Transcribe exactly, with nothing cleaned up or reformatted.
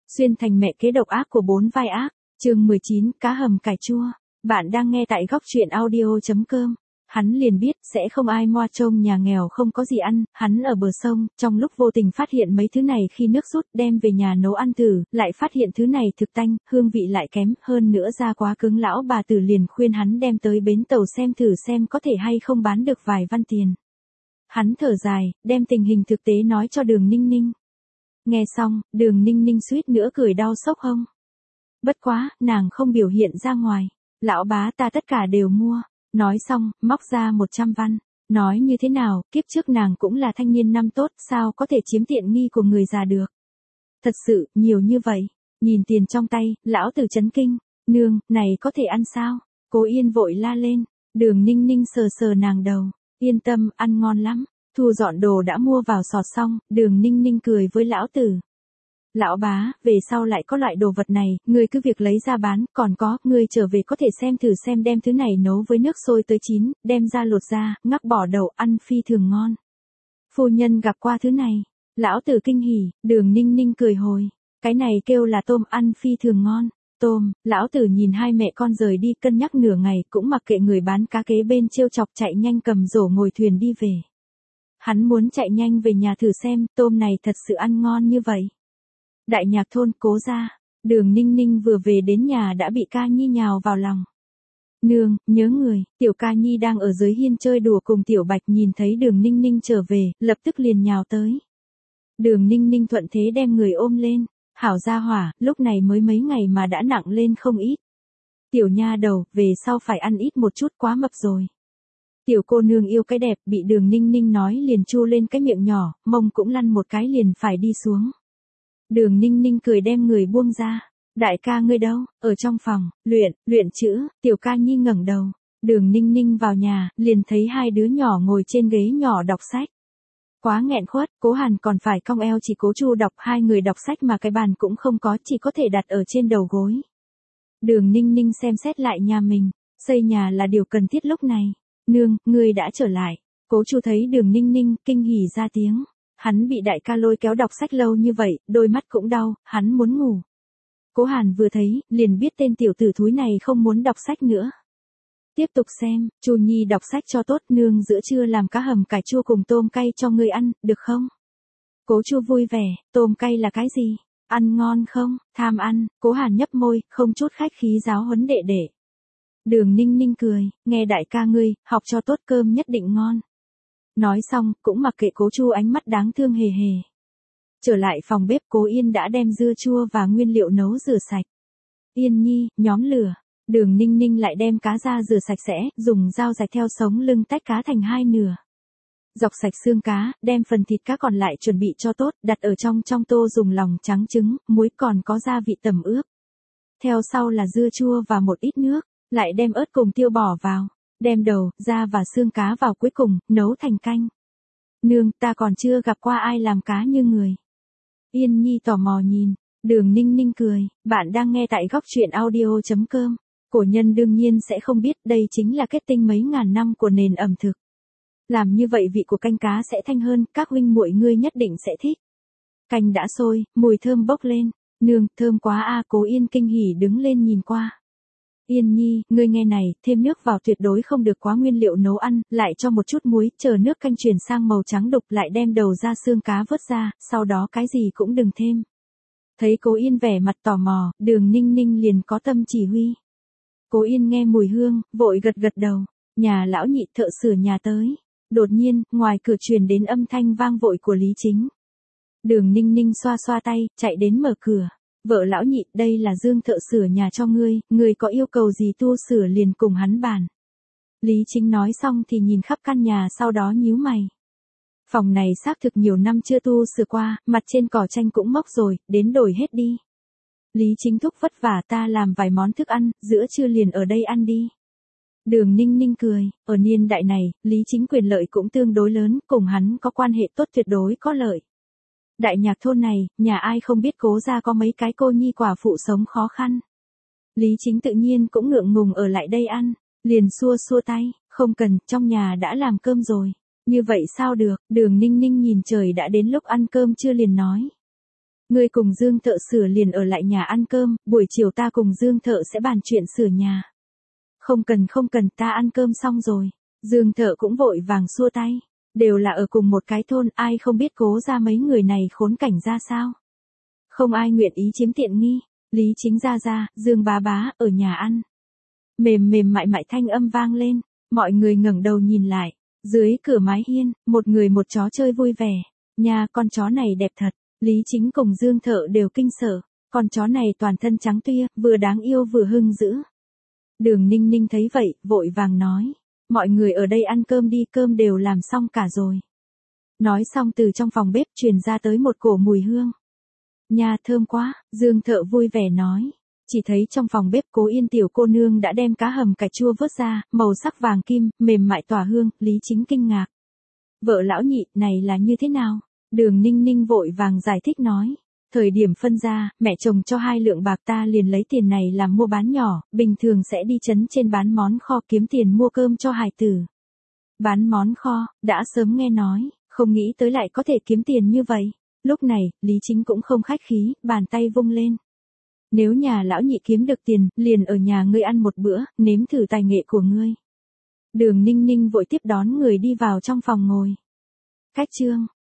Xuyên thành mẹ kế độc ác của bốn vai ác, chương mười chín, cá hầm cải chua. Bạn đang nghe tại góc truyện audio chấm com. Hắn liền biết sẽ không ai moa trông nhà nghèo không có gì ăn, hắn ở bờ sông, trong lúc vô tình phát hiện mấy thứ này khi nước rút đem về nhà nấu ăn thử, lại phát hiện thứ này thực tanh, hương vị lại kém, hơn nữa da quá cứng, lão bà tử liền khuyên hắn đem tới bến tàu xem thử xem có thể hay không bán được vài văn tiền. Hắn thở dài, đem tình hình thực tế nói cho Đường Ninh Ninh. Nghe xong, Đường Ninh Ninh suýt nữa cười đau sốc hông. Bất quá, nàng không biểu hiện ra ngoài. Lão bá ta tất cả đều mua. Nói xong, móc ra một trăm văn. Nói như thế nào, kiếp trước nàng cũng là thanh niên năm tốt, sao có thể chiếm tiện nghi của người già được. Thật sự, nhiều như vậy. Nhìn tiền trong tay, lão tử chấn kinh. Nương, này có thể ăn sao? Cố Yên vội la lên. Đường Ninh Ninh sờ sờ nàng đầu. Yên tâm, ăn ngon lắm. Thu dọn đồ đã mua vào sọt xong, Đường Ninh Ninh cười với lão tử. Lão bá, về sau lại có loại đồ vật này, ngươi cứ việc lấy ra bán, còn có, ngươi trở về có thể xem thử xem đem thứ này nấu với nước sôi tới chín, đem ra lột ra, ngắc bỏ đầu, ăn phi thường ngon. Phu nhân gặp qua thứ này, lão tử kinh hỉ, Đường Ninh Ninh cười hồi, cái này kêu là tôm ăn phi thường ngon. Tôm, lão tử nhìn hai mẹ con rời đi cân nhắc nửa ngày cũng mặc kệ người bán cá kế bên trêu chọc chạy nhanh cầm rổ ngồi thuyền đi về. Hắn muốn chạy nhanh về nhà thử xem tôm này thật sự ăn ngon như vậy. Đại nhạc thôn Cố gia, Đường Ninh Ninh vừa về đến nhà đã bị Ca Nhi nhào vào lòng. Nương, nhớ người, tiểu Ca Nhi đang ở dưới hiên chơi đùa cùng tiểu Bạch nhìn thấy Đường Ninh Ninh trở về, lập tức liền nhào tới. Đường Ninh Ninh thuận thế đem người ôm lên, hảo gia hỏa, lúc này mới mấy ngày mà đã nặng lên không ít. Tiểu nha đầu, về sau phải ăn ít một chút quá mập rồi. Tiểu cô nương yêu cái đẹp, bị Đường Ninh Ninh nói liền chu lên cái miệng nhỏ, mông cũng lăn một cái liền phải đi xuống. Đường Ninh Ninh cười đem người buông ra. Đại ca ngươi đâu? Ở trong phòng, luyện, luyện chữ. Tiểu Ca Nhi ngẩng đầu. Đường Ninh Ninh vào nhà, liền thấy hai đứa nhỏ ngồi trên ghế nhỏ đọc sách. Quá nghẹn khuất, Cố Hàn còn phải cong eo chỉ Cố Chu đọc, hai người đọc sách mà cái bàn cũng không có, chỉ có thể đặt ở trên đầu gối. Đường Ninh Ninh xem xét lại nhà mình, xây nhà là điều cần thiết lúc này. Nương, ngươi đã trở lại. Cố Chu thấy Đường Ninh Ninh, kinh hỉ ra tiếng. Hắn bị đại ca lôi kéo đọc sách lâu như vậy, đôi mắt cũng đau, hắn muốn ngủ. Cố Hàn vừa thấy, liền biết tên tiểu tử thúi này không muốn đọc sách nữa. Tiếp tục xem, Chu Nhi đọc sách cho tốt, nương giữa trưa làm cá hầm cải chua cùng tôm cay cho ngươi ăn, được không? Cố Chu vui vẻ, tôm cay là cái gì? Ăn ngon không? Tham ăn, Cố Hàn nhấp môi, không chút khách khí giáo huấn đệ đệ. Đường Ninh Ninh cười, nghe đại ca ngươi, học cho tốt cơm nhất định ngon. Nói xong, cũng mặc kệ Cố Chu ánh mắt đáng thương hề hề. Trở lại phòng bếp, Cố Yên đã đem dưa chua và nguyên liệu nấu rửa sạch. Yên Nhi, nhóm lửa. Đường Ninh Ninh lại đem cá ra rửa sạch sẽ, dùng dao rạch theo sống lưng tách cá thành hai nửa. Dọc sạch xương cá, đem phần thịt cá còn lại chuẩn bị cho tốt, đặt ở trong trong tô dùng lòng trắng trứng, muối còn có gia vị tẩm ướp. Theo sau là dưa chua và một ít nước, lại đem ớt cùng tiêu bỏ vào. Đem đầu, da và xương cá vào cuối cùng, nấu thành canh. Nương, ta còn chưa gặp qua ai làm cá như người. Yên Nhi tò mò nhìn, Đường Ninh Ninh cười, bạn đang nghe tại góc truyện audio chấm com. Cổ nhân đương nhiên sẽ không biết đây chính là kết tinh mấy ngàn năm của nền ẩm thực. Làm như vậy vị của canh cá sẽ thanh hơn, các huynh muội ngươi nhất định sẽ thích. Canh đã sôi, mùi thơm bốc lên, nương, thơm quá a. Cố Yên kinh hỉ đứng lên nhìn qua. Yên Nhi, ngươi nghe này, thêm nước vào tuyệt đối không được quá nguyên liệu nấu ăn, lại cho một chút muối, chờ nước canh chuyển sang màu trắng đục lại đem đầu ra xương cá vớt ra, sau đó cái gì cũng đừng thêm. Thấy Cố Yên vẻ mặt tò mò, Đường Ninh Ninh liền có tâm chỉ huy. Cố Yên nghe mùi hương, vội gật gật đầu, nhà lão nhị thợ sửa nhà tới. Đột nhiên, ngoài cửa truyền đến âm thanh vang vội của Lý Chính. Đường Ninh Ninh xoa xoa tay, chạy đến mở cửa. Vợ lão nhị, đây là Dương thợ sửa nhà cho ngươi, ngươi có yêu cầu gì tu sửa liền cùng hắn bàn. Lý Chính nói xong thì nhìn khắp căn nhà sau đó nhíu mày. Phòng này xác thực nhiều năm chưa tu sửa qua, mặt trên cỏ tranh cũng mốc rồi, đến đổi hết đi. Lý Chính thúc vất vả ta làm vài món thức ăn, giữa trưa liền ở đây ăn đi. Đường Ninh Ninh cười, ở niên đại này, Lý Chính quyền lợi cũng tương đối lớn, cùng hắn có quan hệ tốt tuyệt đối có lợi. Đại nhạc thôn này, nhà ai không biết Cố gia có mấy cái cô nhi quả phụ sống khó khăn. Lý Chính tự nhiên cũng ngượng ngùng ở lại đây ăn, liền xua xua tay, không cần, trong nhà đã làm cơm rồi. Như vậy sao được, Đường Ninh Ninh nhìn trời đã đến lúc ăn cơm chưa liền nói. Ngươi cùng Dương thợ sửa liền ở lại nhà ăn cơm, buổi chiều ta cùng Dương thợ sẽ bàn chuyện sửa nhà. Không cần không cần, ta ăn cơm xong rồi. Dương thợ cũng vội vàng xua tay. Đều là ở cùng một cái thôn, ai không biết Cố ra mấy người này khốn cảnh ra sao. Không ai nguyện ý chiếm tiện nghi. Lý Chính ra ra, Dương bá bá, ở nhà ăn. Mềm mềm mại mại thanh âm vang lên, mọi người ngẩng đầu nhìn lại. Dưới cửa mái hiên, một người một chó chơi vui vẻ. Nhà con chó này đẹp thật. Lý Chính cùng Dương thợ đều kinh sợ. Con chó này toàn thân trắng tia, vừa đáng yêu vừa hung dữ. Đường Ninh Ninh thấy vậy, vội vàng nói. Mọi người ở đây ăn cơm đi, cơm đều làm xong cả rồi. Nói xong từ trong phòng bếp truyền ra tới một cổ mùi hương. Nhà thơm quá, Dương thợ vui vẻ nói. Chỉ thấy trong phòng bếp Cố Yên tiểu cô nương đã đem cá hầm cải chua vớt ra, màu sắc vàng kim, mềm mại tỏa hương, Lý Chính kinh ngạc. Vợ lão nhị, này là như thế nào? Đường Ninh Ninh vội vàng giải thích nói. Thời điểm phân ra, mẹ chồng cho hai lượng bạc ta liền lấy tiền này làm mua bán nhỏ, bình thường sẽ đi trấn trên bán món kho kiếm tiền mua cơm cho hài tử. Bán món kho, đã sớm nghe nói, không nghĩ tới lại có thể kiếm tiền như vậy. Lúc này, Lý Chính cũng không khách khí, bàn tay vung lên. Nếu nhà lão nhị kiếm được tiền, liền ở nhà ngươi ăn một bữa, nếm thử tài nghệ của ngươi. Đường Ninh Ninh vội tiếp đón người đi vào trong phòng ngồi. Cách chương